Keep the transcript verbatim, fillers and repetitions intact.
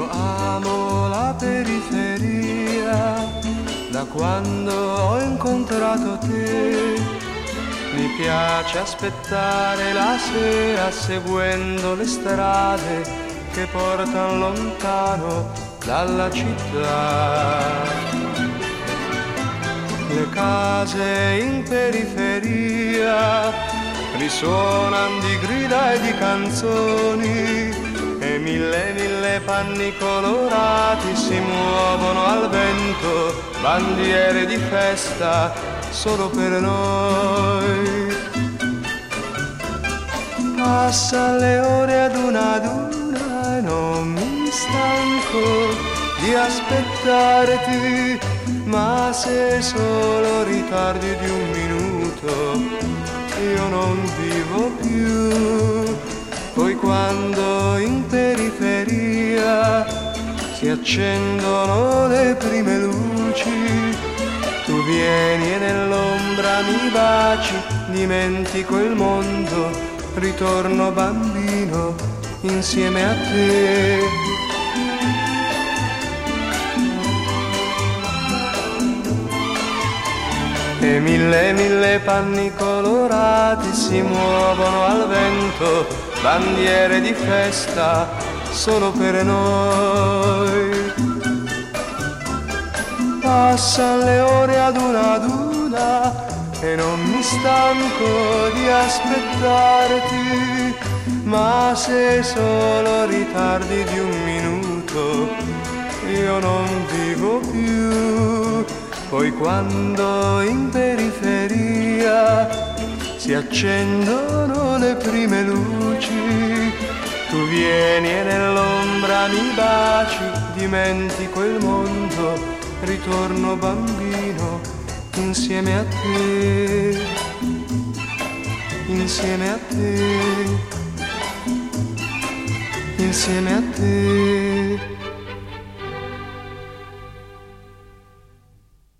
Io amo la periferia da quando ho incontrato te. Mi piace aspettare la sera seguendo le strade che portano lontano dalla città. Le case in periferia risuonano di grida e di canzoni e mille mille panni colorati si muovono al vento, bandiere di festa solo per noi. Passa le ore ad una ad una e non mi stanco di aspettarti, ma se solo ritardi di un minuto io non vivo più. Poi quando in periferia si accendono le prime luci, tu vieni e nell'ombra mi baci, dimentico il mondo, ritorno bambino insieme a te. E mille mille panni colorati si muovono al vento, bandiere di festa solo per noi. Passano le ore ad una ad una e non mi stanco di aspettarti, ma se solo ritardi di un minuto io non vivo più. Poi quando in periferia si accendono le prime luci, tu vieni e nell'ombra mi baci, dimentico il mondo, ritorno bambino insieme a te, insieme a te, insieme a te.